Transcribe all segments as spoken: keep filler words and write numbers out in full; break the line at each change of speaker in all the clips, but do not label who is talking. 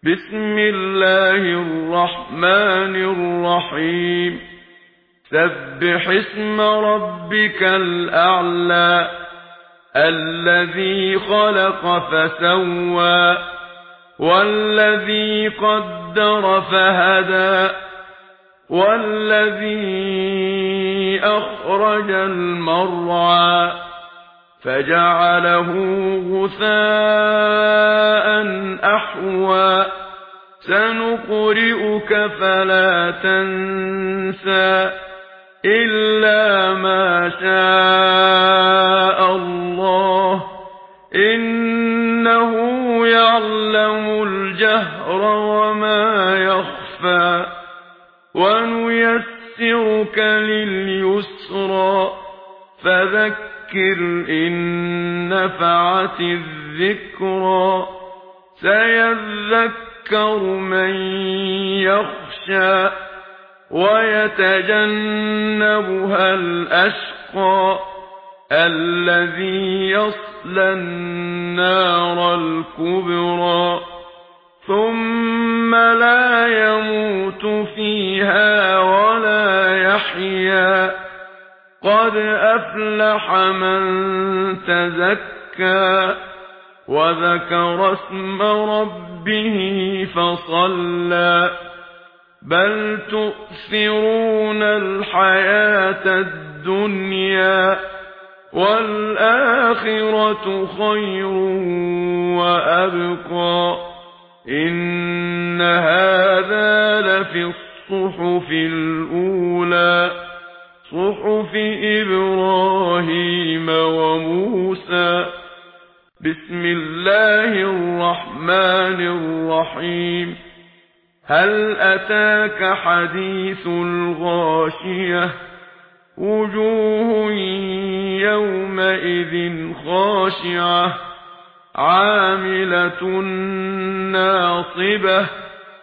بسم الله الرحمن الرحيم سبح اسم ربك الأعلى الذي خلق فسوى والذي قدر فهدى والذي أخرج المرعى فجعله غثاء أحوى سنقرئك فلا تنسى إلا ما شاء الله إنه يعلم الجهر وما يخفى ونيسرك لليسرى فذكر إن نفعت الذكرى سيذكر من يخشى ويتجنبها الأشقى الذي يصلى النار الكبرى ثم لا يموت فيها ولا يحيا قد أفلح من تزكى وذكر اسم ربه فصلى بل تؤثرون الحياة الدنيا والآخرة خير وأبقى إن هذا لفي الصحف الأولى صحف إبراهيم وموسى بسم الله الرحمن الرحيم هل أتاك حديث الغاشية وجوه يومئذ خاشعة عاملة ناصبة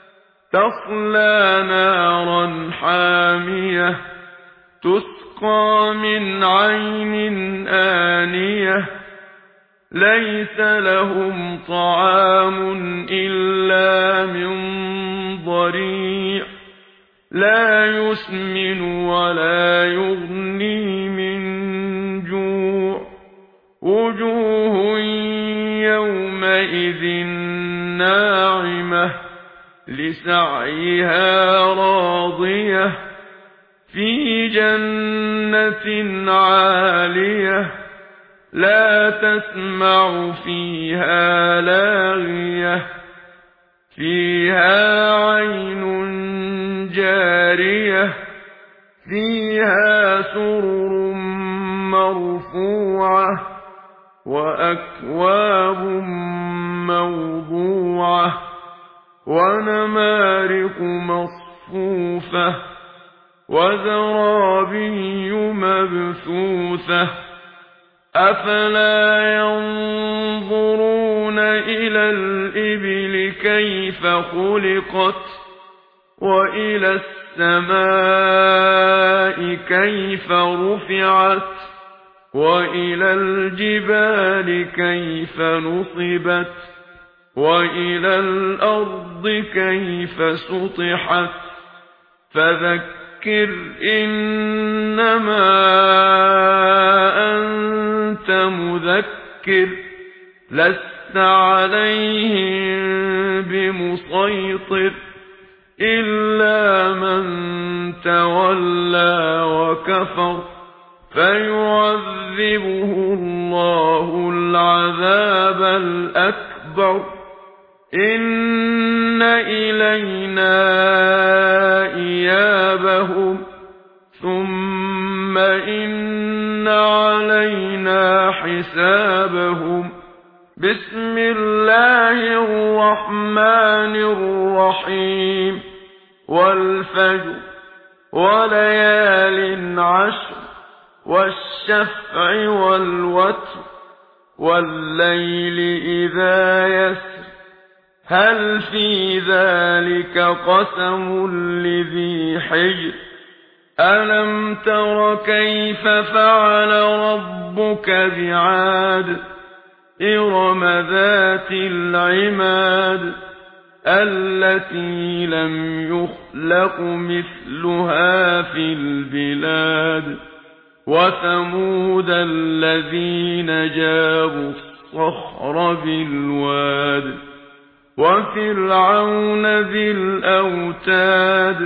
تصلى نارا حامية تسقى من عين آنية ليس لهم طعام إلا من ضريع لا يسمن ولا يغني من جوع وجوه يومئذ ناعمة لسعيها راضية في جنة عالية لا تسمع فيها لاغية فيها عين جارية فيها سرر مرفوعة وأكواب موضوعة ونمارق مصفوفة وزرابي مبثوثة أفلا ينظرون إلى الإبل كيف خلقت وإلى السماء كيف رفعت وإلى الجبال كيف نصبت وإلى الأرض كيف سطحت فذكر إنما أنت مذكر لست عليهم بمسيطر إلا من تولى وكفر فيعذبه الله العذاب الأكبر إن إلينا إيابهم ثم إن علينا حسابهم بسم الله الرحمن الرحيم والفجر وليال عشر والشفع والوتر والليل إذا يسر هل في ذلك قسم لذي حجر ألم تر كيف فعل ربك بعاد إرم ذات العماد التي لم يخلق مثلها في البلاد وثمود الذين جابوا الصخر بالواد وفرعون ذي الأوتاد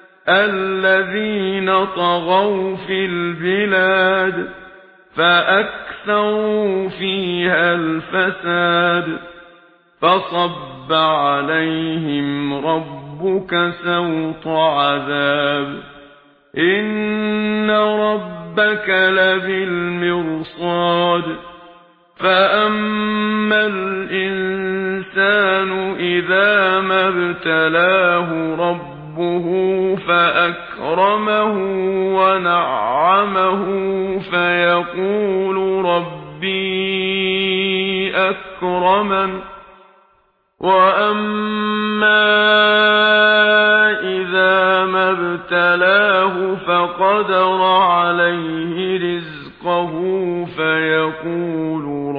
الذين طغوا في البلاد فأكثروا فيها الفساد فصب عليهم ربك سوط عذاب إن ربك لبالمرصاد فأما الإنسان إذا ما ابتلاه ربه فأكرمه ونعمه فيقول ربي أكرمن وأما إذا ما ابتلاه فقدر عليه رزقه فيقول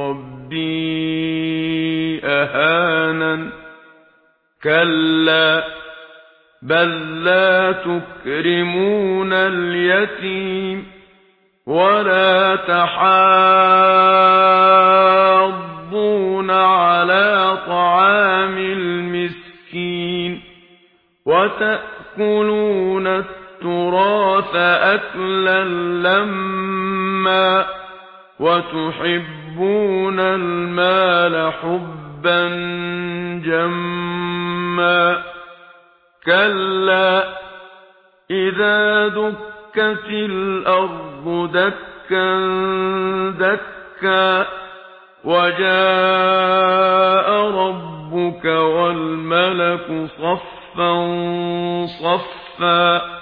ربي أهانن كلا بل لا تكرمون اليتيم ولا تحاضون على طعام المسكين وتأكلون التراث أكلا لما وتحبون المال حبا جما كلا إذا دكت الأرض دكا دكا وجاء ربك والملك صفا صفا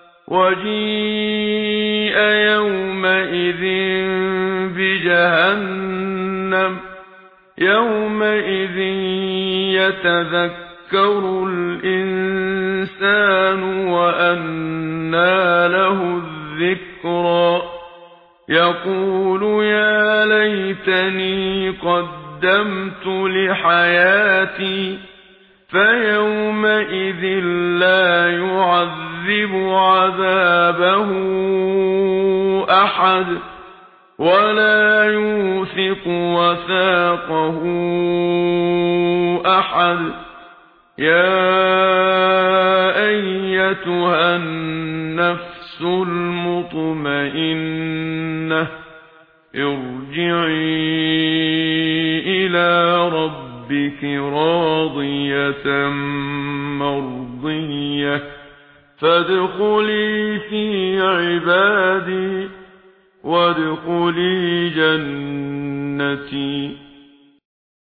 وجيء يومئذ بجهنم يومئذ يتذكر الإنسان وأنى له الذكرى يقول يا ليتني قدمت لحياتي فيومئذ لا يعذب عذابه أحد ولا يوثق وثاقه أحد يا أيتها النفس المطمئنة ارجعي إلى ربك راضية مرضية فادخلي في عبادي وادخلي جنتي.